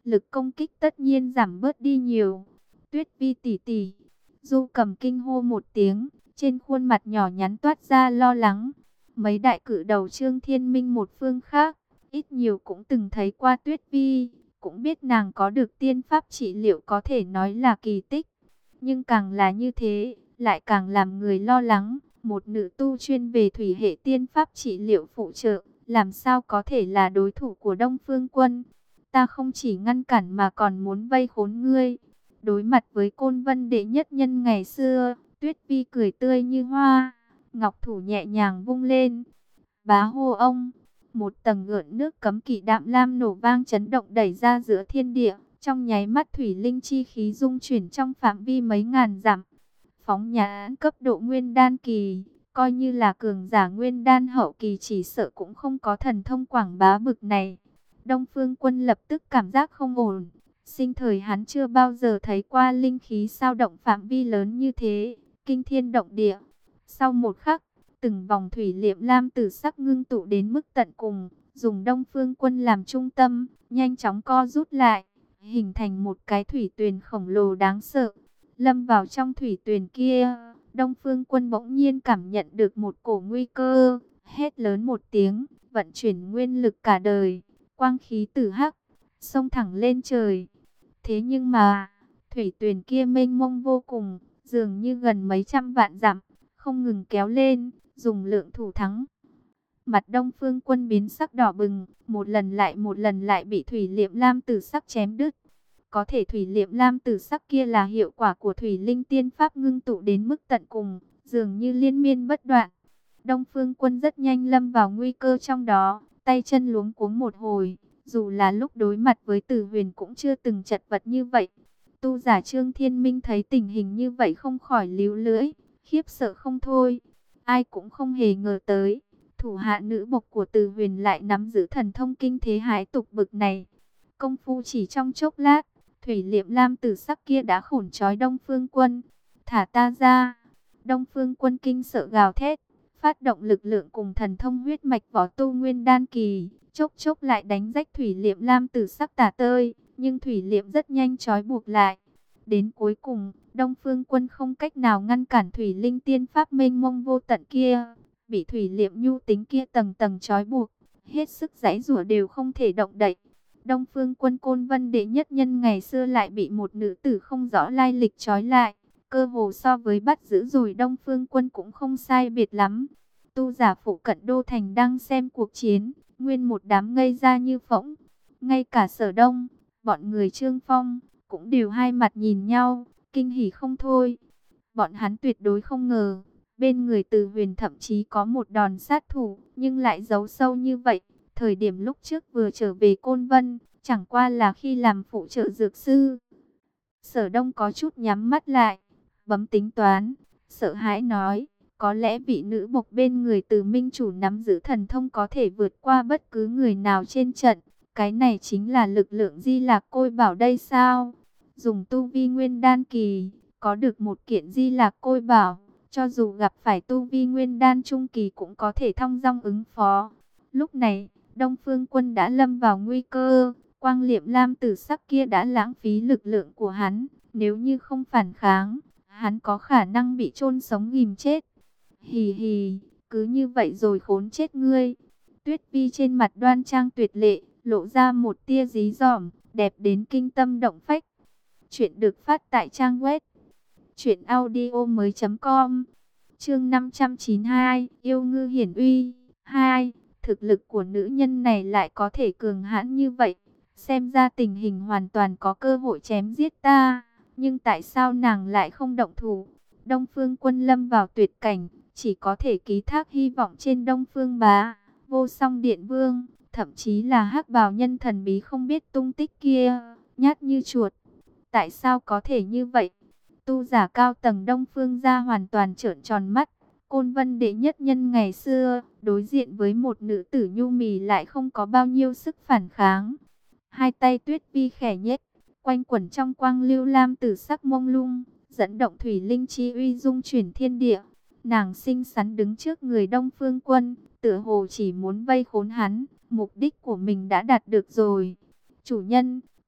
lực công kích tất nhiên giảm bớt đi nhiều. Tuyết Vi tỷ tỷ, Du Cầm kinh hô một tiếng, trên khuôn mặt nhỏ nhắn toát ra lo lắng. Mấy đại cử đầu Trương Thiên Minh một phương khác, ít nhiều cũng từng thấy qua Tuyết Vi, cũng biết nàng có được tiên pháp trị liệu có thể nói là kỳ tích. Nhưng càng là như thế, lại càng làm người lo lắng. Một nữ tu chuyên về thủy hệ tiên pháp trị liệu phụ trợ, làm sao có thể là đối thủ của Đông Phương Quân. Ta không chỉ ngăn cản mà còn muốn vây khốn ngươi. Đối mặt với Côn Vân đệ nhất nhân ngày xưa, Tuyết Vi cười tươi như hoa, ngọc thủ nhẹ nhàng vung lên. Bá hô ông, một tầng gợn nước cấm kỵ đạm lam nổ vang chấn động đẩy ra giữa thiên địa, trong nháy mắt thủy linh chi khí dung chuyển trong phạm vi mấy ngàn dặm. Phóng nhãn cấp độ nguyên đan kỳ, coi như là cường giả nguyên đan hậu kỳ chỉ sợ cũng không có thần thông quảng bá bực này. Đông Phương Quân lập tức cảm giác không ổn. Sinh thời hắn chưa bao giờ thấy qua linh khí sao động phạm vi lớn như thế, kinh thiên động địa. Sau một khắc, từng vòng thủy liệm lam tử sắc ngưng tụ đến mức tận cùng, dùng Đông Phương Quân làm trung tâm, nhanh chóng co rút lại, hình thành một cái thủy tuyền khổng lồ đáng sợ. Lâm vào trong thủy tuyền kia, Đông Phương Quân bỗng nhiên cảm nhận được một cổ nguy cơ, hét lớn một tiếng, vận chuyển nguyên lực cả đời, quang khí tử hắc, xông thẳng lên trời. Thế nhưng mà, thủy tuyền kia mênh mông vô cùng, dường như gần mấy trăm vạn dặm, không ngừng kéo lên, dùng lượng thủ thắng. Mặt Đông Phương Quân biến sắc đỏ bừng, một lần lại một lần lại bị thủy liệm lam tử sắc chém đứt. Có thể thủy liệm lam tử sắc kia là hiệu quả của thủy linh tiên pháp ngưng tụ đến mức tận cùng, dường như liên miên bất đoạn. Đông Phương Quân rất nhanh lâm vào nguy cơ trong đó, tay chân luống cuống một hồi, dù là lúc đối mặt với Tử Huyền cũng chưa từng chật vật như vậy. Tu giả Trương Thiên Minh thấy tình hình như vậy không khỏi líu lưỡi, khiếp sợ không thôi. Ai cũng không hề ngờ tới, thủ hạ nữ bộc của Tử Huyền lại nắm giữ thần thông kinh thế hãi tục bực này. Công phu chỉ trong chốc lát, thủy liệm lam tử sắc kia đã khổn trói Đông Phương Quân. Thả ta ra! Đông Phương Quân kinh sợ gào thét, phát động lực lượng cùng thần thông huyết mạch võ tu nguyên đan kỳ, chốc chốc lại đánh rách thủy liệm lam tử sắc tả tơi, nhưng thủy liệm rất nhanh trói buộc lại. Đến cuối cùng, Đông Phương Quân không cách nào ngăn cản thủy linh tiên pháp mênh mông vô tận kia, bị thủy liệm nhu tính kia tầng tầng trói buộc, hết sức giãy giụa đều không thể động đậy. Đông Phương Quân Côn Vân đệ nhất nhân ngày xưa lại bị một nữ tử không rõ lai lịch trói lại, cơ hồ so với bắt giữ rồi Đông Phương Quân cũng không sai biệt lắm. Tu giả phụ cận đô thành đang xem cuộc chiến, nguyên một đám ngây ra như phỗng. Ngay cả Sở Đông, bọn người Trương Phong cũng đều hai mặt nhìn nhau, kinh hỉ không thôi. Bọn hắn tuyệt đối không ngờ, bên người Từ Huyền thậm chí có một đòn sát thủ, nhưng lại giấu sâu như vậy. Thời điểm lúc trước vừa trở về Côn Vân, chẳng qua là khi làm phụ trợ dược sư. Sở Đông có chút nhắm mắt lại, bấm tính toán, sợ hãi nói, có lẽ vị nữ bộc bên người Từ Minh chủ nắm giữ thần thông có thể vượt qua bất cứ người nào trên trận. Cái này chính là lực lượng Di Lạc Côi Bảo đây sao? Dùng tu vi nguyên đan kỳ, có được một kiện Di Lạc Côi Bảo, cho dù gặp phải tu vi nguyên đan trung kỳ cũng có thể thong dong ứng phó. Lúc này, Đông Phương Quân đã lâm vào nguy cơ, quang liệm lam tử sắc kia đã lãng phí lực lượng của hắn, nếu như không phản kháng, hắn có khả năng bị chôn sống ghìm chết. Hì hì, cứ như vậy rồi khốn chết ngươi. Tuyết Vi trên mặt đoan trang tuyệt lệ, lộ ra một tia dí dỏm, đẹp đến kinh tâm động phách. Chuyện được phát tại trang web truyện audio mới chấm com. Chương năm trăm chín mươi hai, yêu ngư hiển uy. hai. Thực lực của nữ nhân này lại có thể cường hãn như vậy, xem ra tình hình hoàn toàn có cơ hội chém giết ta, nhưng tại sao nàng lại không động thủ? Đông Phương Quân lâm vào tuyệt cảnh, chỉ có thể ký thác hy vọng trên Đông Phương Bá, Vô Song Điện Vương, thậm chí là Hắc Bào nhân thần bí không biết tung tích kia, nhát như chuột. Tại sao có thể như vậy? Tu giả cao tầng Đông Phương gia hoàn toàn trợn tròn mắt. Côn Vân đệ nhất nhân ngày xưa, đối diện với một nữ tử nhu mì lại không có bao nhiêu sức phản kháng. Hai tay Tuyết Vi khẽ nhếch, quanh quẩn trong quang lưu lam tử sắc mông lung, dẫn động thủy linh chi uy dung chuyển thiên địa. Nàng xinh xắn đứng trước người Đông Phương Quân, tựa hồ chỉ muốn vây khốn hắn, mục đích của mình đã đạt được rồi. Chủ nhân,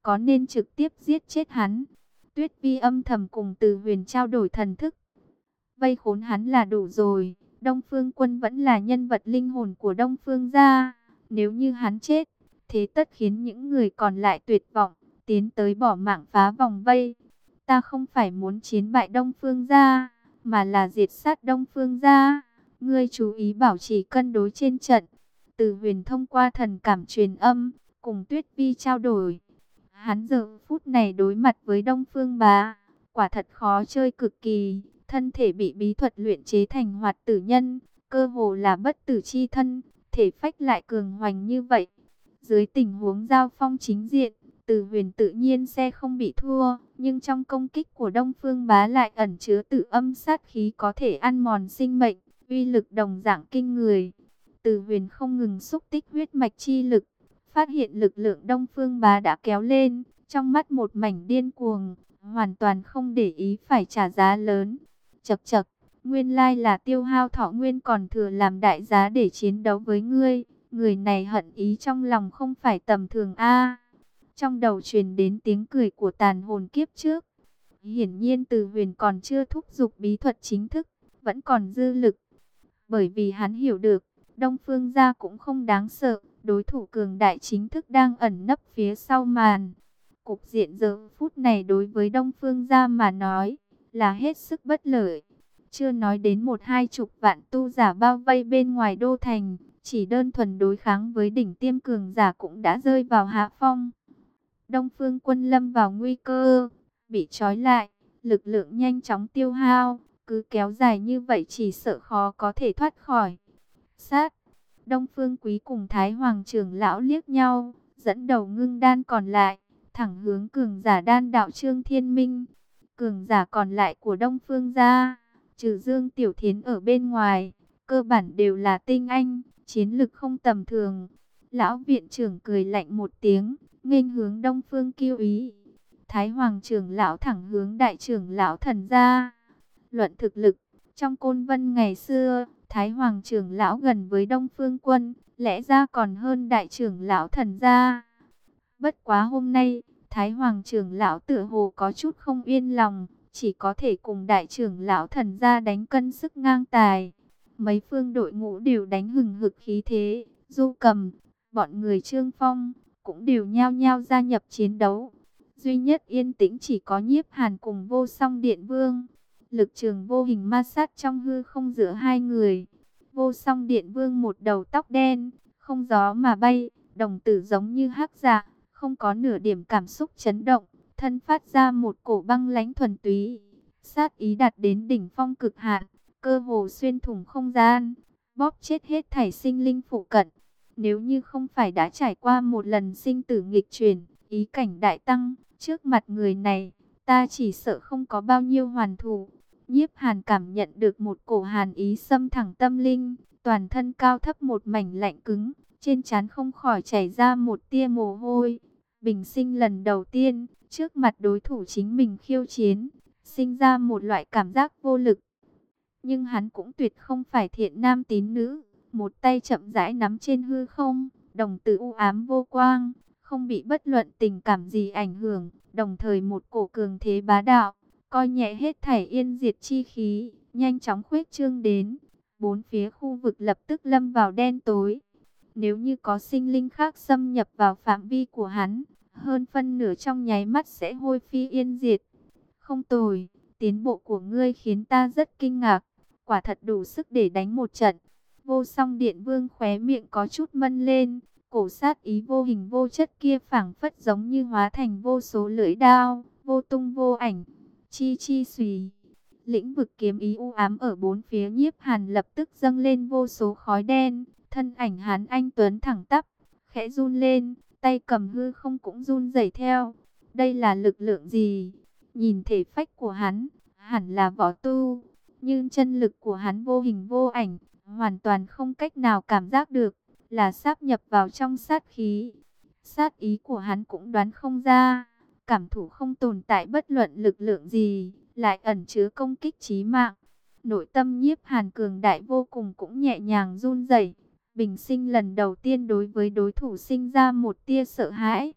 có nên trực tiếp giết chết hắn? Tuyết Vi âm thầm cùng Từ Huyền trao đổi thần thức. Vây khốn hắn là đủ rồi. Đông Phương Quân vẫn là nhân vật linh hồn của Đông Phương gia. Nếu như hắn chết, thế tất khiến những người còn lại tuyệt vọng, tiến tới bỏ mạng phá vòng vây. Ta không phải muốn chiến bại Đông Phương gia, mà là diệt sát Đông Phương gia. Ngươi chú ý bảo trì cân đối trên trận. Từ Huyền thông qua thần cảm truyền âm, cùng Tuyết Vi trao đổi. Hắn giờ phút này đối mặt với Đông Phương Bá, quả thật khó chơi cực kỳ. Thân thể bị bí thuật luyện chế thành hoạt tử nhân, cơ hồ là bất tử chi thân, thể phách lại cường hoành như vậy. Dưới tình huống giao phong chính diện, Từ Huyền tự nhiên sẽ không bị thua, nhưng trong công kích của Đông Phương Bá lại ẩn chứa tự âm sát khí có thể ăn mòn sinh mệnh, uy lực đồng dạng kinh người. Từ Huyền không ngừng xúc tích huyết mạch chi lực, phát hiện lực lượng Đông Phương Bá đã kéo lên, trong mắt một mảnh điên cuồng, hoàn toàn không để ý phải trả giá lớn. Chậc chậc, nguyên lai là tiêu hao thọ nguyên còn thừa làm đại giá để chiến đấu với ngươi. Người này hận ý trong lòng không phải tầm thường a. Trong đầu truyền đến tiếng cười của tàn hồn kiếp trước. Hiển nhiên Từ Huyền còn chưa thúc giục bí thuật chính thức, vẫn còn dư lực. Bởi vì hắn hiểu được, Đông Phương gia cũng không đáng sợ, đối thủ cường đại chính thức đang ẩn nấp phía sau màn. Cục diện giờ phút này đối với Đông Phương gia mà nói là hết sức bất lợi. Chưa nói đến một hai chục vạn tu giả bao vây bên ngoài đô thành, chỉ đơn thuần đối kháng với đỉnh tiêm cường giả cũng đã rơi vào hạ phong. Đông Phương Quân lâm vào nguy cơ, bị trói lại, lực lượng nhanh chóng tiêu hao, cứ kéo dài như vậy chỉ sợ khó có thể thoát khỏi. Sát, Đông Phương Quý cùng Thái Hoàng trưởng lão liếc nhau, dẫn đầu ngưng đan còn lại, thẳng hướng cường giả đan đạo Trương Thiên Minh. Cường giả còn lại của Đông Phương gia, trừ Dương Tiểu Thiến ở bên ngoài, cơ bản đều là tinh anh, chiến lực không tầm thường. Lão viện trưởng cười lạnh một tiếng, nghênh hướng Đông Phương Kiêu Ý. Thái Hoàng trưởng lão thẳng hướng đại trưởng lão Thần gia. Luận thực lực, trong Côn Vân ngày xưa, Thái Hoàng trưởng lão gần với Đông Phương Quân, lẽ ra còn hơn đại trưởng lão Thần gia. Bất quá hôm nay, Thái Hoàng trưởng lão tựa hồ có chút không yên lòng, chỉ có thể cùng đại trưởng lão Thần gia đánh cân sức ngang tài. Mấy phương đội ngũ đều đánh hừng hực khí thế, Du Cầm, bọn người Trương Phong cũng đều nhao nhao gia nhập chiến đấu. Duy nhất yên tĩnh chỉ có Nhiếp Hàn cùng Vô Song Điện Vương. Lực trường vô hình ma sát trong hư không giữa hai người. Vô Song Điện Vương một đầu tóc đen, không gió mà bay, đồng tử giống như hắc dạ, không có nửa điểm cảm xúc chấn động, thân phát ra một cổ băng lãnh thuần túy, sát ý đạt đến đỉnh phong cực hạn, cơ hồ xuyên thủng không gian, bóp chết hết thảy sinh linh phụ cận. Nếu như không phải đã trải qua một lần sinh tử nghịch chuyển, ý cảnh đại tăng, trước mặt người này, ta chỉ sợ không có bao nhiêu hoàn thủ. Nhiếp Hàn cảm nhận được một cổ hàn ý xâm thẳng tâm linh, toàn thân cao thấp một mảnh lạnh cứng, trên trán không khỏi chảy ra một tia mồ hôi. Bình sinh lần đầu tiên, trước mặt đối thủ chính mình khiêu chiến, sinh ra một loại cảm giác vô lực. Nhưng hắn cũng tuyệt không phải thiện nam tín nữ, một tay chậm rãi nắm trên hư không, đồng tử u ám vô quang, không bị bất luận tình cảm gì ảnh hưởng, đồng thời một cổ cường thế bá đạo, coi nhẹ hết thảy yên diệt chi khí, nhanh chóng khuếch trương đến. Bốn phía khu vực lập tức lâm vào đen tối. Nếu như có sinh linh khác xâm nhập vào phạm vi của hắn, hơn phân nửa trong nháy mắt sẽ hôi phi yên diệt. Không tồi, tiến bộ của ngươi khiến ta rất kinh ngạc, quả thật đủ sức để đánh một trận. Vô Song Điện Vương khóe miệng có chút mân lên, cổ sát ý vô hình vô chất kia phảng phất giống như hóa thành vô số lưỡi đao, vô tung vô ảnh. Chi chi xùy, lĩnh vực kiếm ý u ám ở bốn phía Nhiếp Hàn lập tức dâng lên vô số khói đen, thân ảnh hắn anh tuấn thẳng tắp, khẽ run lên, tay cầm hư không cũng run rẩy theo. Đây là lực lượng gì? Nhìn thể phách của hắn, hẳn là võ tu, nhưng chân lực của hắn vô hình vô ảnh, hoàn toàn không cách nào cảm giác được, là sáp nhập vào trong sát khí. Sát ý của hắn cũng đoán không ra, cảm thủ không tồn tại bất luận lực lượng gì, lại ẩn chứa công kích chí mạng. Nội tâm Nhiếp Hàn cường đại vô cùng cũng nhẹ nhàng run rẩy. Bình sinh lần đầu tiên đối với đối thủ sinh ra một tia sợ hãi.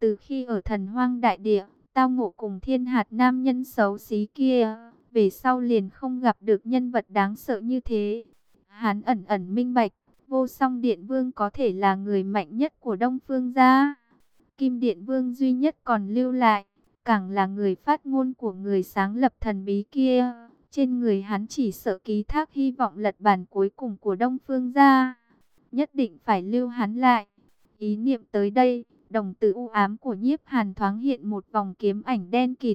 Từ khi ở Thần Hoang Đại Địa, tao ngộ cùng Thiên Hạt nam nhân xấu xí kia, về sau liền không gặp được nhân vật đáng sợ như thế. Hắn ẩn ẩn minh bạch, Vô Song Điện Vương có thể là người mạnh nhất của Đông Phương gia. Kim Điện Vương duy nhất còn lưu lại, càng là người phát ngôn của người sáng lập thần bí kia. Trên người hắn chỉ sợ ký thác hy vọng lật bàn cuối cùng của Đông Phương gia. Nhất định phải lưu hắn lại. Ý niệm tới đây, đồng tử u ám của Nhiếp Hàn thoáng hiện một vòng kiếm ảnh đen kịt.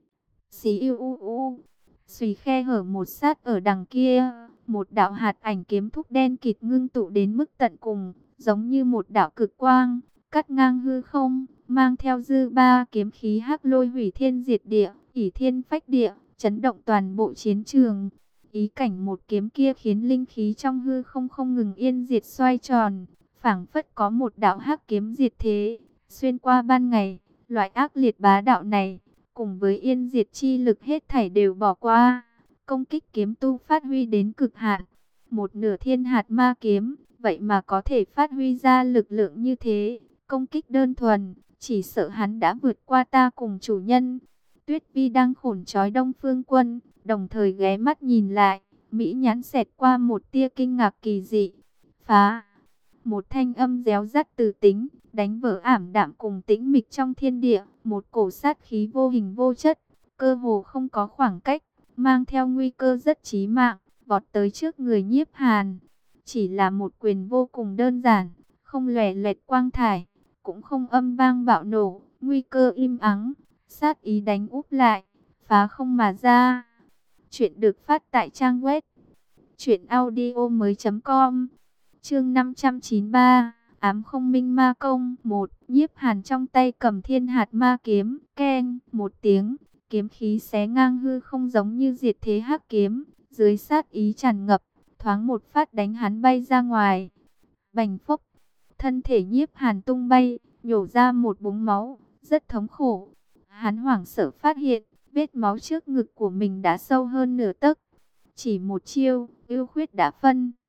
Xí u u u, xùy khe hở một sát ở đằng kia, một đạo hạt ảnh kiếm thúc đen kịt ngưng tụ đến mức tận cùng, giống như một đạo cực quang, cắt ngang hư không, mang theo dư ba kiếm khí hắc lôi hủy thiên diệt địa, ỷ thiên phách địa, chấn động toàn bộ chiến trường. Ý cảnh một kiếm kia khiến linh khí trong hư không không ngừng yên diệt xoay tròn, phảng phất có một đạo hắc kiếm diệt thế, xuyên qua ban ngày. Loại ác liệt bá đạo này, cùng với yên diệt chi lực hết thảy đều bỏ qua, công kích kiếm tu phát huy đến cực hạn. Một nửa thiên hạt ma kiếm, vậy mà có thể phát huy ra lực lượng như thế, công kích đơn thuần, chỉ sợ hắn đã vượt qua ta cùng chủ nhân. Tuyết Vi đang khổn trói Đông Phương Quân, đồng thời ghé mắt nhìn lại, mỹ nhãn xẹt qua một tia kinh ngạc kỳ dị. Phá! Một thanh âm réo rắt từ tính, đánh vỡ ảm đạm cùng tĩnh mịch trong thiên địa, một cổ sát khí vô hình vô chất, cơ hồ không có khoảng cách, mang theo nguy cơ rất chí mạng, vọt tới trước người Nhiếp Hàn. Chỉ là một quyền vô cùng đơn giản, không lòe loẹt quang thải, cũng không âm vang bạo nổ, nguy cơ im ắng, sát ý đánh úp lại, phá không mà ra. Chuyện được phát tại trang web truyện audio mới chấm com. Chương năm trăm chín mươi ba, Ám Không Minh Ma Công. Một, Nhiếp Hàn trong tay cầm thiên hạt ma kiếm, keng một tiếng, kiếm khí xé ngang hư không giống như diệt thế hắc kiếm, dưới sát ý tràn ngập, thoáng một phát đánh hắn bay ra ngoài. Bành phốc, thân thể Nhiếp Hàn tung bay, nhổ ra một búng máu, rất thống khổ. Hắn hoảng sợ phát hiện, vết máu trước ngực của mình đã sâu hơn nửa tấc. Chỉ một chiêu, ưu khuyết đã phân.